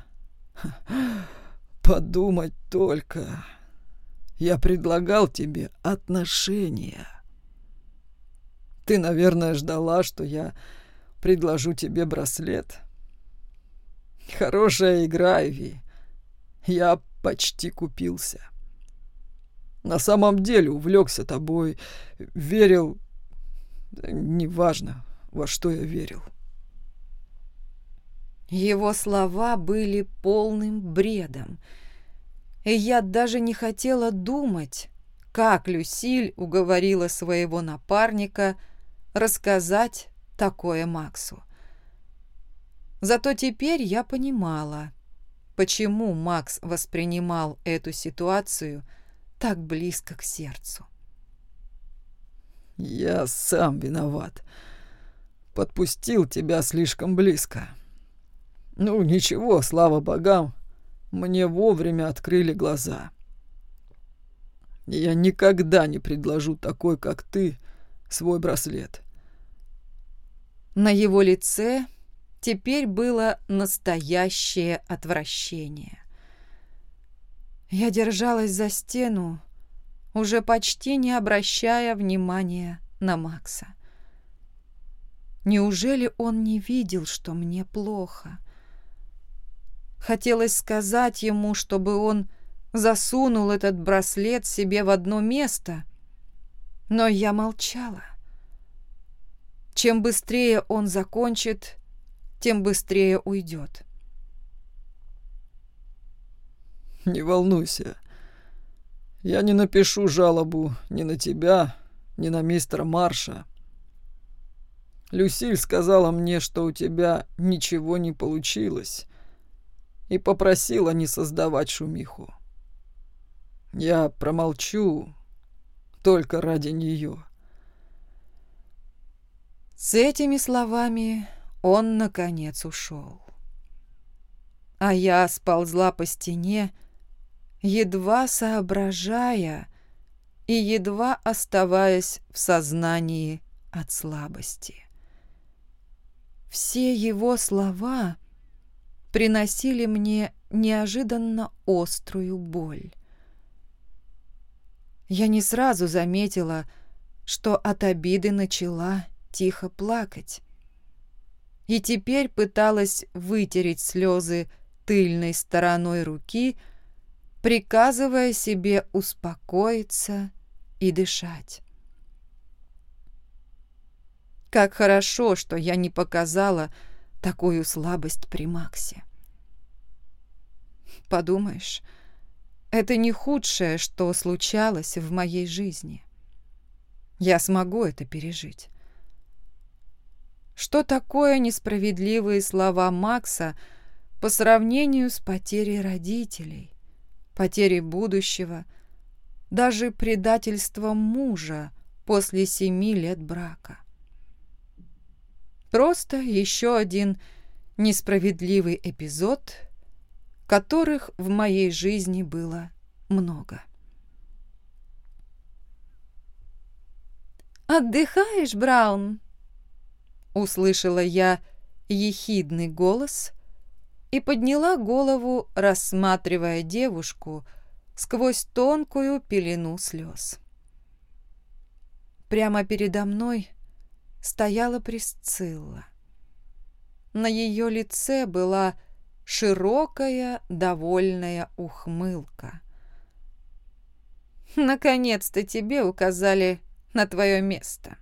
Подумать только. Я предлагал тебе отношения. Ты, наверное, ждала, что я предложу тебе браслет. Хорошая игра, Айви. Я почти купился. На самом деле увлекся тобой, верил... Неважно, во что я верил. Его слова были полным бредом, и я даже не хотела думать, как Люсиль уговорила своего напарника рассказать такое Максу. Зато теперь я понимала, почему Макс воспринимал эту ситуацию так близко к сердцу. Я сам виноват. Подпустил тебя слишком близко. Ну, ничего, слава богам, мне вовремя открыли глаза. Я никогда не предложу такой, как ты, свой браслет. На его лице теперь было настоящее отвращение. Я держалась за стену, уже почти не обращая внимания на Макса. Неужели он не видел, что мне плохо? Хотелось сказать ему, чтобы он засунул этот браслет себе в одно место, но я молчала. Чем быстрее он закончит, тем быстрее уйдет. Не волнуйся. Я не напишу жалобу ни на тебя, ни на мистера Марша. Люсиль сказала мне, что у тебя ничего не получилось, и попросила не создавать шумиху. Я промолчу только ради нее. С этими словами он, наконец, ушел. А я сползла по стене, едва соображая и едва оставаясь в сознании от слабости. Все его слова приносили мне неожиданно острую боль. Я не сразу заметила, что от обиды начала тихо плакать. И теперь пыталась вытереть слезы тыльной стороной руки, приказывая себе успокоиться и дышать. Как хорошо, что я не показала такую слабость при Максе. Подумаешь, это не худшее, что случалось в моей жизни. Я смогу это пережить. Что такое несправедливые слова Макса по сравнению с потерей родителей, потерей будущего, даже предательством мужа после семи лет брака? Просто еще один несправедливый эпизод, которых в моей жизни было много. «Отдыхаешь, Браун?» Услышала я ехидный голос и подняла голову, рассматривая девушку сквозь тонкую пелену слез. Прямо передо мной стояла Присцилла. На ее лице была широкая, довольная ухмылка. «Наконец-то тебе указали на твое место».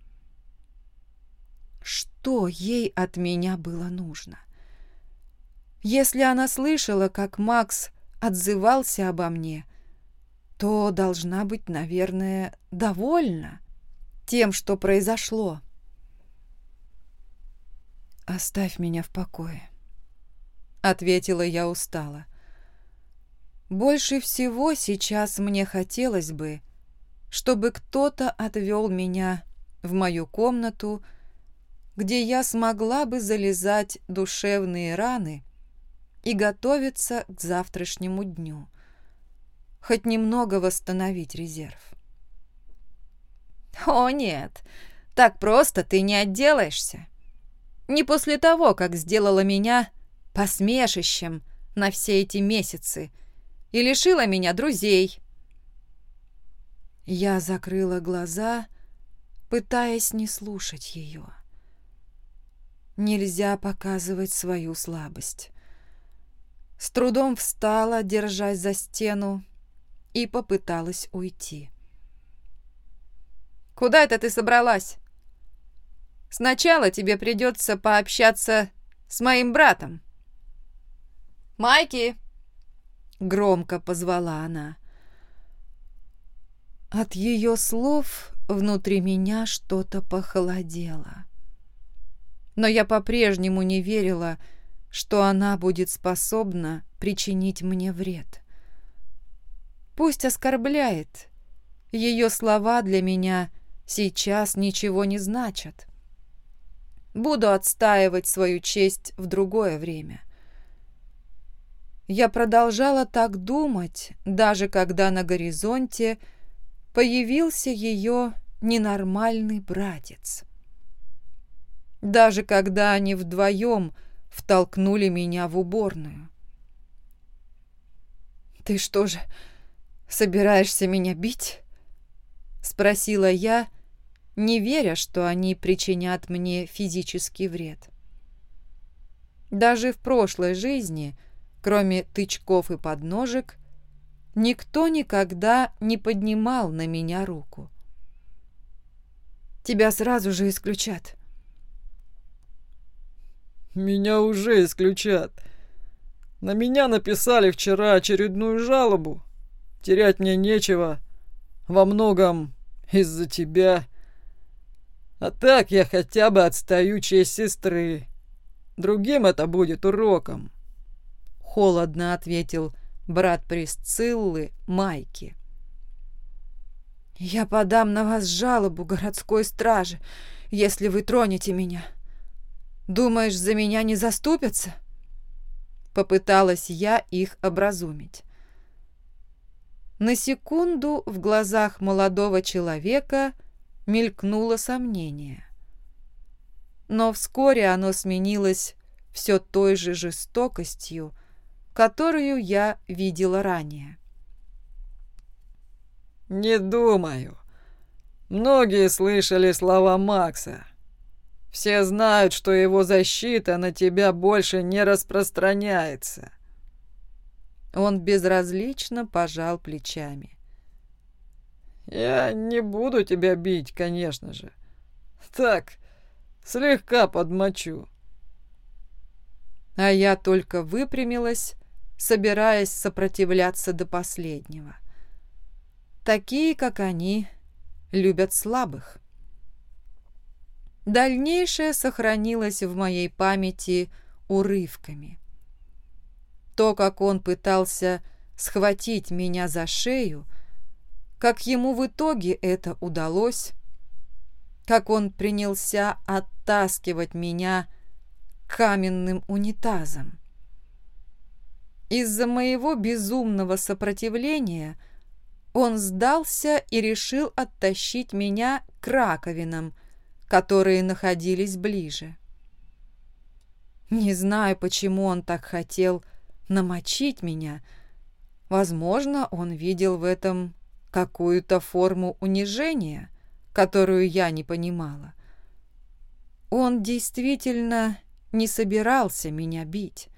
Что ей от меня было нужно? Если она слышала, как Макс отзывался обо мне, то должна быть, наверное, довольна тем, что произошло. «Оставь меня в покое», — ответила я устало. Больше всего сейчас мне хотелось бы, чтобы кто-то отвел меня в мою комнату, где я смогла бы залезать душевные раны и готовиться к завтрашнему дню, хоть немного восстановить резерв. «О нет, так просто ты не отделаешься. Не после того, как сделала меня посмешищем на все эти месяцы и лишила меня друзей». Я закрыла глаза, пытаясь не слушать ее. Нельзя показывать свою слабость. С трудом встала, держась за стену, и попыталась уйти. «Куда это ты собралась? Сначала тебе придется пообщаться с моим братом». «Майки!» — громко позвала она. От ее слов внутри меня что-то похолодело. Но я по-прежнему не верила, что она будет способна причинить мне вред. Пусть оскорбляет. Ее слова для меня сейчас ничего не значат. Буду отстаивать свою честь в другое время. Я продолжала так думать, даже когда на горизонте появился ее ненормальный братец. Даже когда они вдвоем втолкнули меня в уборную. «Ты что же, собираешься меня бить?» — спросила я, не веря, что они причинят мне физический вред. Даже в прошлой жизни, кроме тычков и подножек, никто никогда не поднимал на меня руку. «Тебя сразу же исключат». «Меня уже исключат. На меня написали вчера очередную жалобу. Терять мне нечего. Во многом из-за тебя. А так я хотя бы отстаю честь сестры. Другим это будет уроком», — холодно ответил брат Присциллы Майки. «Я подам на вас жалобу городской страже, если вы тронете меня. Думаешь, за меня не заступятся?» Попыталась я их образумить. На секунду в глазах молодого человека мелькнуло сомнение. Но вскоре оно сменилось все той же жестокостью, которую я видела ранее. «Не думаю. Многие слышали слова Макса. Все знают, что его защита на тебя больше не распространяется». Он безразлично пожал плечами. «Я не буду тебя бить, конечно же. Так, слегка подмочу». А я только выпрямилась, собираясь сопротивляться до последнего. Такие, как они, любят слабых. Дальнейшее сохранилось в моей памяти урывками. То, как он пытался схватить меня за шею, как ему в итоге это удалось, как он принялся оттаскивать меня каменным унитазом. Из-за моего безумного сопротивления он сдался и решил оттащить меня к раковинам, которые находились ближе. Не знаю, почему он так хотел намочить меня. Возможно, он видел в этом какую-то форму унижения, которую я не понимала. Он действительно не собирался меня бить.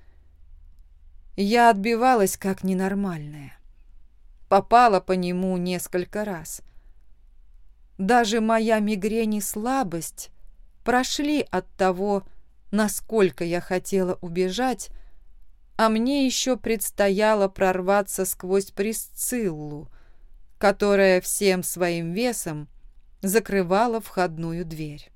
Я отбивалась как ненормальная. Попала по нему несколько раз. Даже моя мигрень и слабость прошли от того, насколько я хотела убежать, а мне еще предстояло прорваться сквозь Присциллу, которая всем своим весом закрывала входную дверь.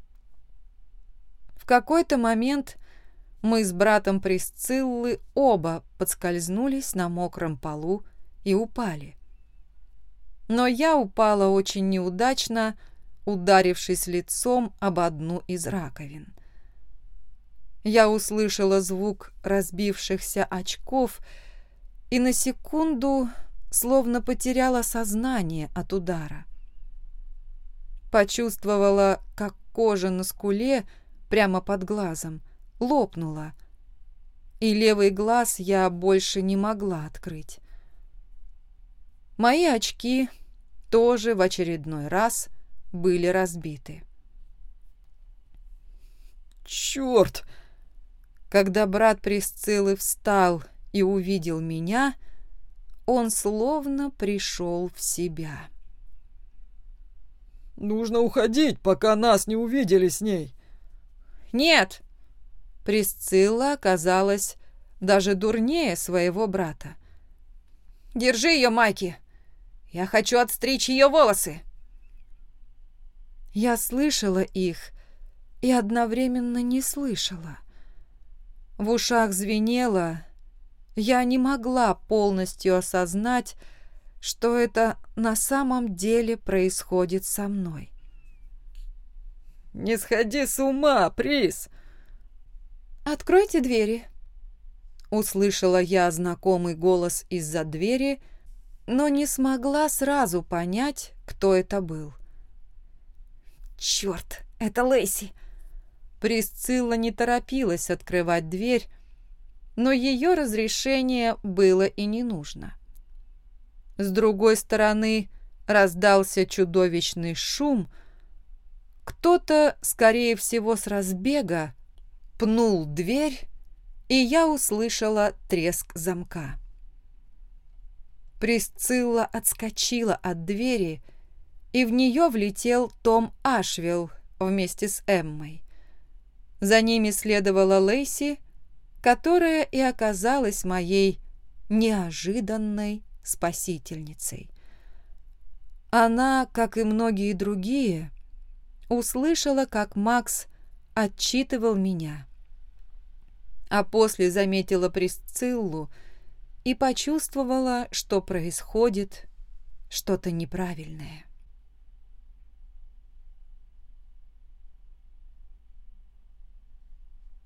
В какой-то момент мы с братом Присциллы оба подскользнулись на мокром полу и упали. Но я упала очень неудачно, ударившись лицом об одну из раковин. Я услышала звук разбившихся очков и на секунду словно потеряла сознание от удара. Почувствовала, как кожа на скуле прямо под глазом лопнула, и левый глаз я больше не могла открыть. Мои очки тоже в очередной раз были разбиты. «Черт!» Когда брат Присциллы встал и увидел меня, он словно пришел в себя. «Нужно уходить, пока нас не увидели с ней». «Нет!» Присцилла оказалась даже дурнее своего брата. «Держи ее, Майки! Я хочу отстричь ее волосы!» Я слышала их и одновременно не слышала. В ушах звенело, я не могла полностью осознать, что это на самом деле происходит со мной. «Не сходи с ума, Прис!» «Откройте двери!» Услышала я знакомый голос из-за двери, но не смогла сразу понять, кто это был. «Черт, это Лэйси!» Присцилла не торопилась открывать дверь, но ее разрешение было и не нужно. С другой стороны раздался чудовищный шум. Кто-то, скорее всего, с разбега пнул дверь, и я услышала треск замка. Присцилла отскочила от двери, и в нее влетел Том Ашвилл вместе с Эммой. За ними следовала Лэйси, которая и оказалась моей неожиданной спасительницей. Она, как и многие другие, услышала, как Макс отчитывал меня, а после заметила Присциллу и почувствовала, что происходит что-то неправильное.